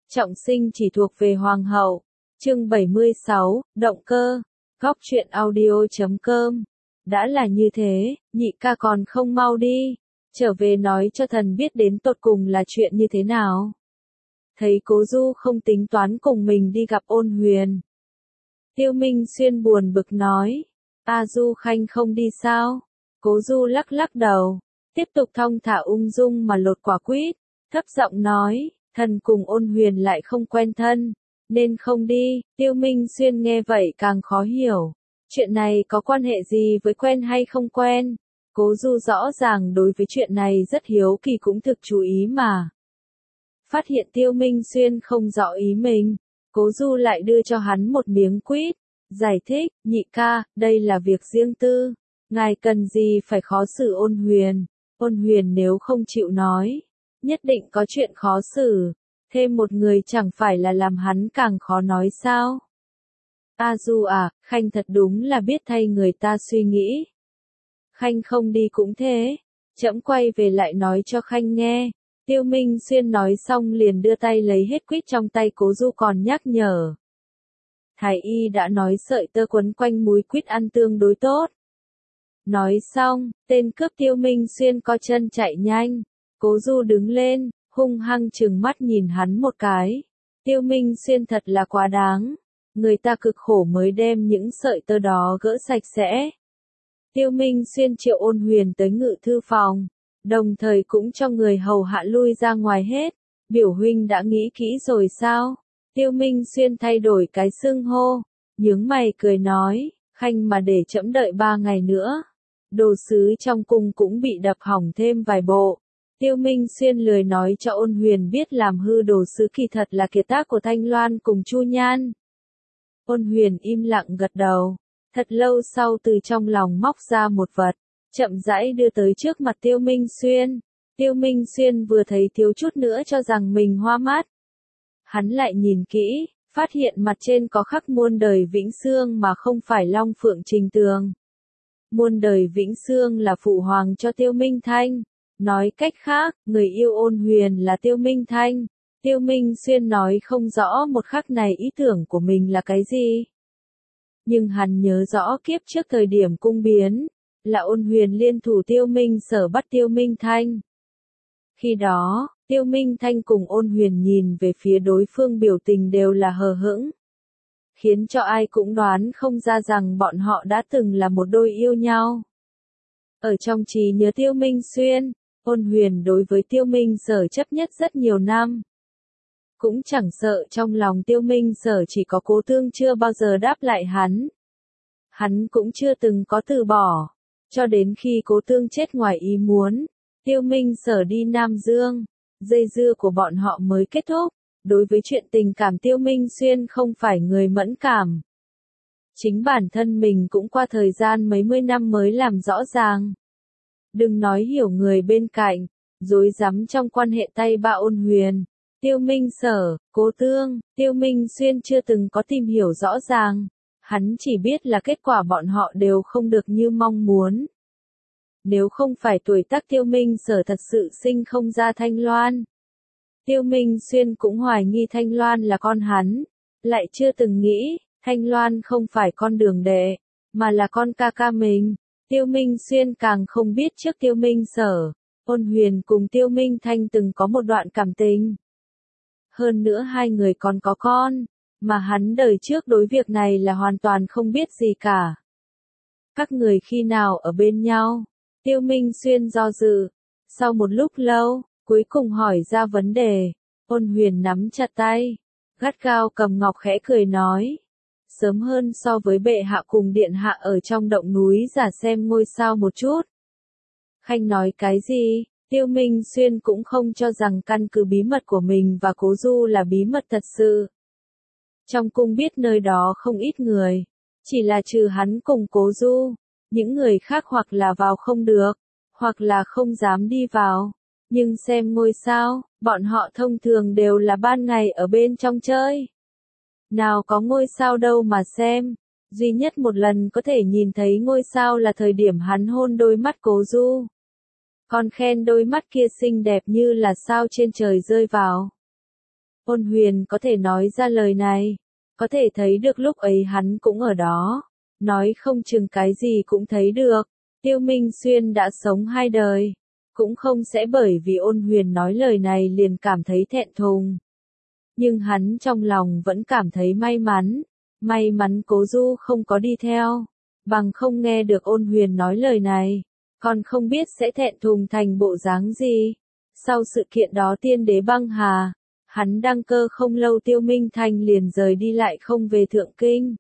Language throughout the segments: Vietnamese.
Trọng sinh chỉ thuộc về hoàng hậu. Chương 76, động cơ. Góc truyện audio.com. Đã là như thế, nhị ca còn không mau đi, trở về nói cho thần biết đến tột cùng là chuyện như thế nào. Thấy Cố Du không tính toán cùng mình đi gặp Ôn Huyền. Tiêu Minh Xuyên buồn bực nói, A Du Khanh không đi sao? Cố Du lắc lắc đầu, tiếp tục thong thả ung dung mà lột quả quýt, thấp giọng nói, thần cùng Ôn Huyền lại không quen thân, nên không đi. Tiêu Minh Xuyên nghe vậy càng khó hiểu, chuyện này có quan hệ gì với quen hay không quen? Cố Du rõ ràng đối với chuyện này rất hiếu kỳ cũng thực chú ý mà. Phát hiện Tiêu Minh Xuyên không rõ ý mình, Cố Du lại đưa cho hắn một miếng quýt, giải thích, nhị ca, đây là việc riêng tư, ngài cần gì phải khó xử Ôn Huyền. Ôn Huyền nếu không chịu nói, nhất định có chuyện khó xử, thêm một người chẳng phải là làm hắn càng khó nói sao? A Du à, Khanh thật đúng là biết thay người ta suy nghĩ. Khanh không đi cũng thế, trẫm quay về lại nói cho Khanh nghe. Tiêu Minh Xuyên nói xong liền đưa tay lấy hết quýt trong tay Cố Du còn nhắc nhở. Thái y đã nói sợi tơ quấn quanh múi quýt ăn tương đối tốt. Nói xong, tên cướp Tiêu Minh Xuyên co chân chạy nhanh. Cố Du đứng lên, hung hăng trừng mắt nhìn hắn một cái. Tiêu Minh Xuyên thật là quá đáng. Người ta cực khổ mới đem những sợi tơ đó gỡ sạch sẽ. Tiêu Minh Xuyên triệu Ôn Huyền tới ngự thư phòng, đồng thời cũng cho người hầu hạ lui ra ngoài hết. Biểu huynh đã nghĩ kỹ rồi sao? Tiêu Minh Xuyên thay đổi cái xưng hô, nhướng mày cười nói, Khanh mà để trẫm đợi 3 ngày nữa, đồ sứ trong cung cũng bị đập hỏng thêm vài bộ. Tiêu Minh Xuyên lười nói cho Ôn Huyền biết làm hư đồ sứ kỳ thật là kiệt tác của Thanh Loan cùng Chu Nhan. Ôn Huyền im lặng gật đầu, thật lâu sau từ trong lòng móc ra một vật, chậm rãi đưa tới trước mặt Tiêu Minh Xuyên. Tiêu Minh Xuyên vừa thấy thiếu chút nữa cho rằng mình hoa mắt. Hắn lại nhìn kỹ, phát hiện mặt trên có khắc muôn đời vĩnh xương mà không phải Long Phượng Trình Tường. Muôn đời vĩnh xương là phụ hoàng cho Tiêu Minh Thanh. Nói cách khác, người yêu Ôn Huyền là Tiêu Minh Thanh. Tiêu Minh Xuyên nói không rõ một khắc này ý tưởng của mình là cái gì. Nhưng hắn nhớ rõ kiếp trước thời điểm cung biến, là Ôn Huyền liên thủ Tiêu Minh Sở bắt Tiêu Minh Thanh. Khi đó, Tiêu Minh Thanh cùng Ôn Huyền nhìn về phía đối phương biểu tình đều là hờ hững, khiến cho ai cũng đoán không ra rằng bọn họ đã từng là một đôi yêu nhau. Ở trong trí nhớ Tiêu Minh Xuyên, Ôn Huyền đối với Tiêu Minh Sở chấp nhất rất nhiều năm. Cũng chẳng sợ trong lòng Tiêu Minh Sở chỉ có Cố Tương chưa bao giờ đáp lại hắn. Hắn cũng chưa từng có từ bỏ, cho đến khi Cố Tương chết ngoài ý muốn, Tiêu Minh Sở đi Nam Dương, dây dưa của bọn họ mới kết thúc. Đối với chuyện tình cảm Tiêu Minh Xuyên không phải người mẫn cảm. Chính bản thân mình cũng qua thời gian mấy mươi năm mới làm rõ ràng. Đừng nói hiểu người bên cạnh, rối rắm trong quan hệ tay ba Ôn Huyền, Tiêu Minh Sở, Cố Tương, Tiêu Minh Xuyên chưa từng có tìm hiểu rõ ràng. Hắn chỉ biết là kết quả bọn họ đều không được như mong muốn. Nếu không phải tuổi tác Tiêu Minh Sở thật sự sinh không ra Thanh Loan, Tiêu Minh Xuyên cũng hoài nghi Thanh Loan là con hắn, lại chưa từng nghĩ, Thanh Loan không phải con Đường Đệ, mà là con ca ca mình. Tiêu Minh Xuyên càng không biết trước Tiêu Minh Sở, Ôn Huyền cùng Tiêu Minh Thanh từng có một đoạn cảm tình. Hơn nữa hai người còn có con, mà hắn đời trước đối việc này là hoàn toàn không biết gì cả. Các người khi nào ở bên nhau? Tiêu Minh Xuyên do dự, sau một lúc lâu, cuối cùng hỏi ra vấn đề. Ôn Huyền nắm chặt tay, gắt gao cầm ngọc khẽ cười nói, sớm hơn so với bệ hạ cùng điện hạ ở trong động núi giả xem ngôi sao một chút. Khanh nói cái gì? Tiêu Minh Xuyên cũng không cho rằng căn cứ bí mật của mình và Cố Du là bí mật thật sự. Trong cung biết nơi đó không ít người, chỉ là trừ hắn cùng Cố Du, những người khác hoặc là vào không được, hoặc là không dám đi vào. Nhưng xem ngôi sao, bọn họ thông thường đều là ban ngày ở bên trong chơi. Nào có ngôi sao đâu mà xem, duy nhất một lần có thể nhìn thấy ngôi sao là thời điểm hắn hôn đôi mắt Cố Du. Còn khen đôi mắt kia xinh đẹp như là sao trên trời rơi vào. Ôn Huyền có thể nói ra lời này, có thể thấy được lúc ấy hắn cũng ở đó, nói không chừng cái gì cũng thấy được. Tiêu Minh Xuyên đã sống 2 đời, cũng không sẽ bởi vì Ôn Huyền nói lời này liền cảm thấy thẹn thùng. Nhưng hắn trong lòng vẫn cảm thấy may mắn Cố Du không có đi theo, bằng không nghe được Ôn Huyền nói lời này, còn không biết sẽ thẹn thùng thành bộ dáng gì. Sau sự kiện đó Tiên Đế băng hà, hắn đăng cơ không lâu Tiêu Minh Thanh liền rời đi lại không về Thượng Kinh.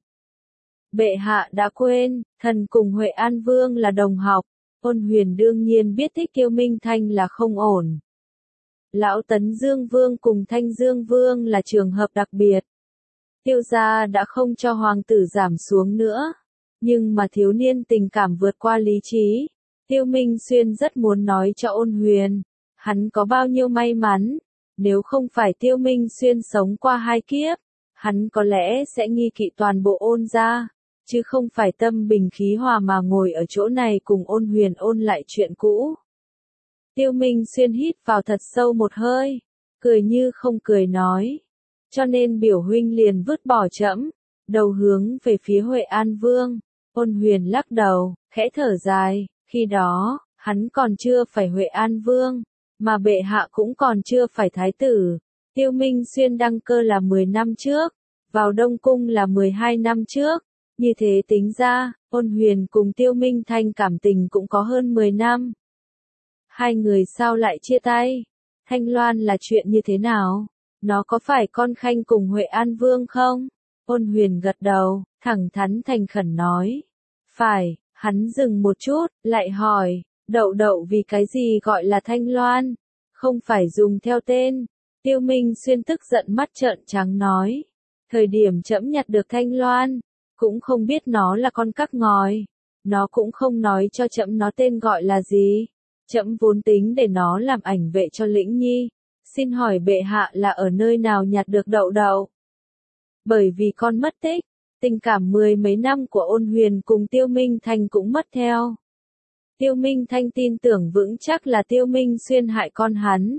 Bệ hạ đã quên, thần cùng Huệ An Vương là đồng học, Ôn Huyền đương nhiên biết thích Tiêu Minh Thanh là không ổn. Lão Tấn Dương Vương cùng Thanh Dương Vương là trường hợp đặc biệt. Tiêu gia đã không cho hoàng tử giảm xuống nữa, nhưng mà thiếu niên tình cảm vượt qua lý trí. Tiêu Minh Xuyên rất muốn nói cho Ôn Huyền, hắn có bao nhiêu may mắn, nếu không phải Tiêu Minh Xuyên sống qua 2 kiếp, hắn có lẽ sẽ nghi kỵ toàn bộ Ôn gia, chứ không phải tâm bình khí hòa mà ngồi ở chỗ này cùng Ôn Huyền ôn lại chuyện cũ. Tiêu Minh Xuyên hít vào thật sâu một hơi, cười như không cười nói, cho nên biểu huynh liền vứt bỏ trẫm, đầu hướng về phía Huệ An Vương. Ôn Huyền lắc đầu, khẽ thở dài, khi đó, hắn còn chưa phải Huệ An Vương, mà bệ hạ cũng còn chưa phải thái tử. Tiêu Minh Xuyên đăng cơ là 10 năm trước, vào Đông Cung là 12 năm trước, như thế tính ra, Ôn Huyền cùng Tiêu Minh Thanh cảm tình cũng có hơn 10 năm. Hai người sao lại chia tay? Thanh Loan là chuyện như thế nào? Nó có phải con Khanh cùng Huệ An Vương không? Ôn Huyền gật đầu, thẳng thắn thành khẩn nói. Phải, hắn dừng một chút, lại hỏi, Đậu Đậu vì cái gì gọi là Thanh Loan? Không phải dùng theo tên. Tiêu Minh Xuyên tức giận mắt trợn trắng nói. Thời điểm trẫm nhặt được Thanh Loan, cũng không biết nó là con cắc ngòi. Nó cũng không nói cho trẫm nó tên gọi là gì. Trẫm vốn tính để nó làm ảnh vệ cho Lĩnh Nhi. Xin hỏi bệ hạ là ở nơi nào nhặt được Đậu Đậu? Bởi vì con mất tích, tình cảm 10 mấy năm của Ôn Huyền cùng Tiêu Minh Thanh cũng mất theo. Tiêu Minh Thanh tin tưởng vững chắc là Tiêu Minh Xuyên hại con hắn.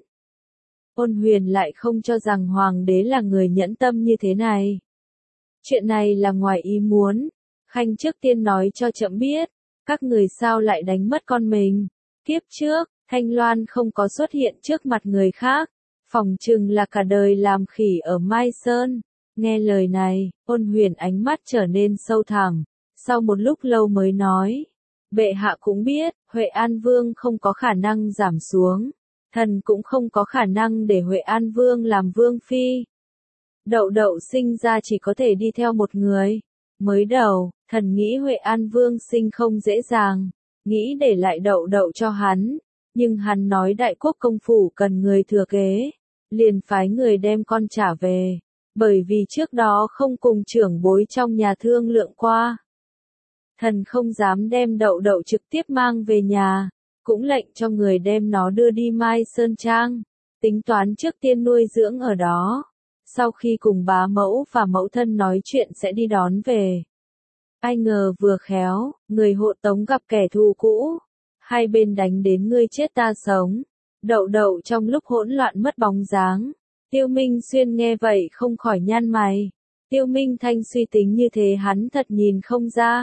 Ôn Huyền lại không cho rằng hoàng đế là người nhẫn tâm như thế này. Chuyện này là ngoài ý muốn. Khanh trước tiên nói cho trẫm biết, các người sao lại đánh mất con mình. Kiếp trước, Thanh Loan không có xuất hiện trước mặt người khác, phỏng chừng là cả đời làm khỉ ở Mai Sơn. Nghe lời này, Ôn Huyền ánh mắt trở nên sâu thẳm, sau một lúc lâu mới nói, bệ hạ cũng biết, Huệ An Vương không có khả năng giảm xuống, thần cũng không có khả năng để Huệ An Vương làm vương phi. Đậu Đậu sinh ra chỉ có thể đi theo một người. Mới đầu, thần nghĩ Huệ An Vương sinh không dễ dàng, nghĩ để lại Đậu Đậu cho hắn, nhưng hắn nói Đại Quốc công phủ cần người thừa kế, liền phái người đem con trả về, bởi vì trước đó không cùng trưởng bối trong nhà thương lượng qua. Thần không dám đem Đậu Đậu trực tiếp mang về nhà, cũng lệnh cho người đem nó đưa đi Mai Sơn Trang, tính toán trước tiên nuôi dưỡng ở đó, sau khi cùng bá mẫu và mẫu thân nói chuyện sẽ đi đón về. Ai ngờ vừa khéo, người hộ tống gặp kẻ thù cũ, hai bên đánh đến ngươi chết ta sống. Đậu Đậu trong lúc hỗn loạn mất bóng dáng. Tiêu Minh Xuyên nghe vậy không khỏi nhăn mày. Tiêu Minh Thanh suy tính như thế hắn thật nhìn không ra.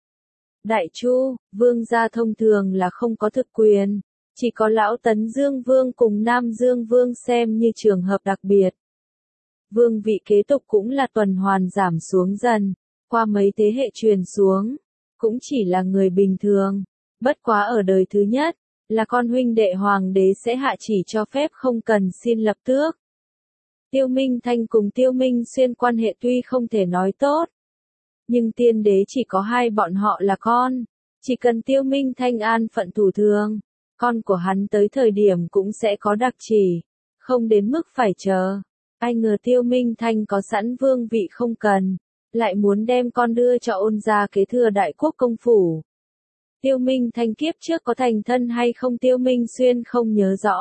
Đại Chu, vương gia thông thường là không có thực quyền, chỉ có lão Tấn Dương Vương cùng Nam Dương Vương xem như trường hợp đặc biệt. Vương vị kế tục cũng là tuần hoàn giảm xuống dần, qua mấy thế hệ truyền xuống, cũng chỉ là người bình thường. Bất quá ở đời thứ nhất, là con huynh đệ hoàng đế sẽ hạ chỉ cho phép không cần xin lập tước. Tiêu Minh Thanh cùng Tiêu Minh Xuyên quan hệ tuy không thể nói tốt, nhưng tiên đế chỉ có hai bọn họ là con, chỉ cần Tiêu Minh Thanh an phận thủ thường, con của hắn tới thời điểm cũng sẽ có đặc chỉ, không đến mức phải chờ. Ai ngờ Tiêu Minh Thanh có sẵn vương vị không cần, lại muốn đem con đưa cho Ôn gia kế thừa Đại Quốc công phủ. Tiêu Minh Thanh kiếp trước có thành thân hay không Tiêu Minh Xuyên không nhớ rõ.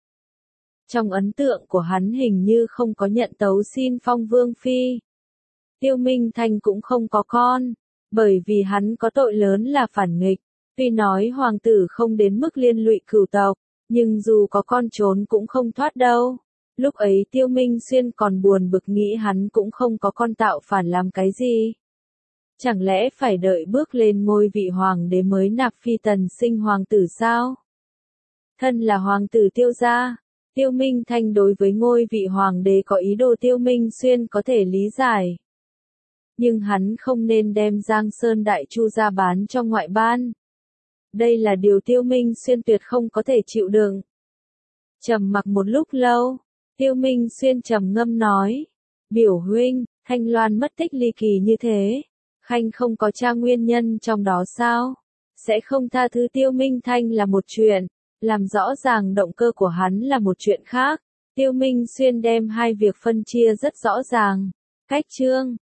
Trong ấn tượng của hắn hình như không có nhận tấu xin phong vương phi. Tiêu Minh Thanh cũng không có con, bởi vì hắn có tội lớn là phản nghịch. Tuy nói hoàng tử không đến mức liên lụy cửu tộc, nhưng dù có con trốn cũng không thoát đâu. Lúc ấy Tiêu Minh Xuyên còn buồn bực nghĩ hắn cũng không có con tạo phản làm cái gì. Chẳng lẽ phải đợi bước lên ngôi vị hoàng đế mới nạp phi tần sinh hoàng tử sao? Thân là hoàng tử Tiêu gia, Tiêu Minh Thanh đối với ngôi vị hoàng đế có ý đồ Tiêu Minh Xuyên có thể lý giải. Nhưng hắn không nên đem Giang Sơn Đại Chu ra bán cho ngoại ban. Đây là điều Tiêu Minh Xuyên tuyệt không có thể chịu đựng. Trầm mặc một lúc lâu, Tiêu Minh Xuyên trầm ngâm nói, biểu huynh, Thanh Loan mất tích ly kỳ như thế, Khanh không có tra nguyên nhân trong đó sao? Sẽ không tha thứ Tiêu Minh Thanh là một chuyện, làm rõ ràng động cơ của hắn là một chuyện khác. Tiêu Minh Xuyên đem hai việc phân chia rất rõ ràng. Cách chương